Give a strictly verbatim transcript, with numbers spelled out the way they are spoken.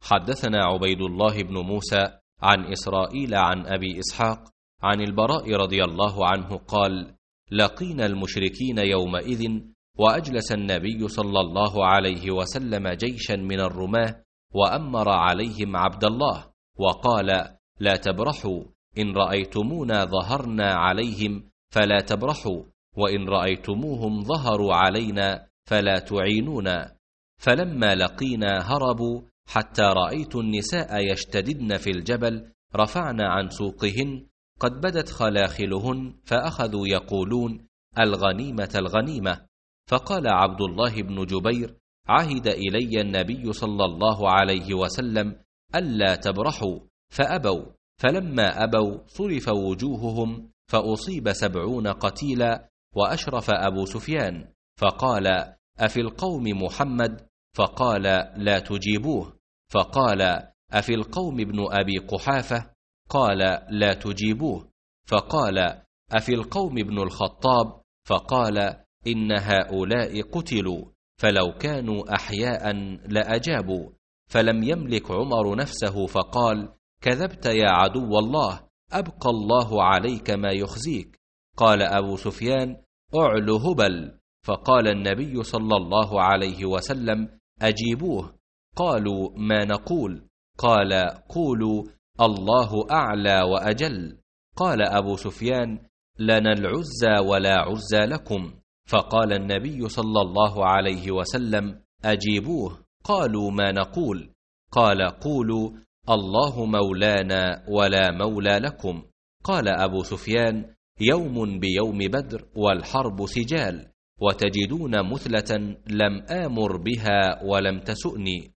حدثنا عبيد الله بن موسى عن إسرائيل عن أبي إسحاق عن البراء رضي الله عنه قال: لقينا المشركين يومئذ، وأجلس النبي صلى الله عليه وسلم جيشا من الرماة، وأمر عليهم عبد الله، وقال: لا تبرحوا، إن رأيتمونا ظهرنا عليهم فلا تبرحوا، وإن رأيتموهم ظهروا علينا فلا تعينونا. فلما لقينا هربوا، حتى رأيت النساء يشتددن في الجبل، رفعنا عن سوقهن، قد بدت خلاخلهن، فأخذوا يقولون: الغنيمة الغنيمة. فقال عبد الله بن جبير: عهد إلي النبي صلى الله عليه وسلم ألا تبرحوا، فأبوا، فلما أبوا صرف وجوههم، فأصيب سبعون قتيلا. وأشرف أبو سفيان فقال: أفي القوم محمد؟ فقال: لا تجيبوه. فقال: أفي القوم ابن أبي قحافة؟ قال: لا تجيبوه. فقال: أفي القوم ابن الخطاب؟ فقال: إن هؤلاء قتلوا، فلو كانوا أحياء لأجابوا. فلم يملك عمر نفسه فقال: كذبت يا عدو الله، أبقى الله عليك ما يخزيك. قال أبو سفيان: أعل هبل. فقال النبي صلى الله عليه وسلم: أجيبوه. قالوا: ما نقول؟ قال: قولوا: الله أعلى وأجل. قال أبو سفيان: لنا العزى ولا عزى لكم. فقال النبي صلى الله عليه وسلم: أجيبوه. قالوا: ما نقول؟ قال: قولوا: الله مولانا ولا مولى لكم. قال أبو سفيان: يوم بيوم بدر، والحرب سجال، وتجدون مثلة لم آمر بها ولم تسؤني.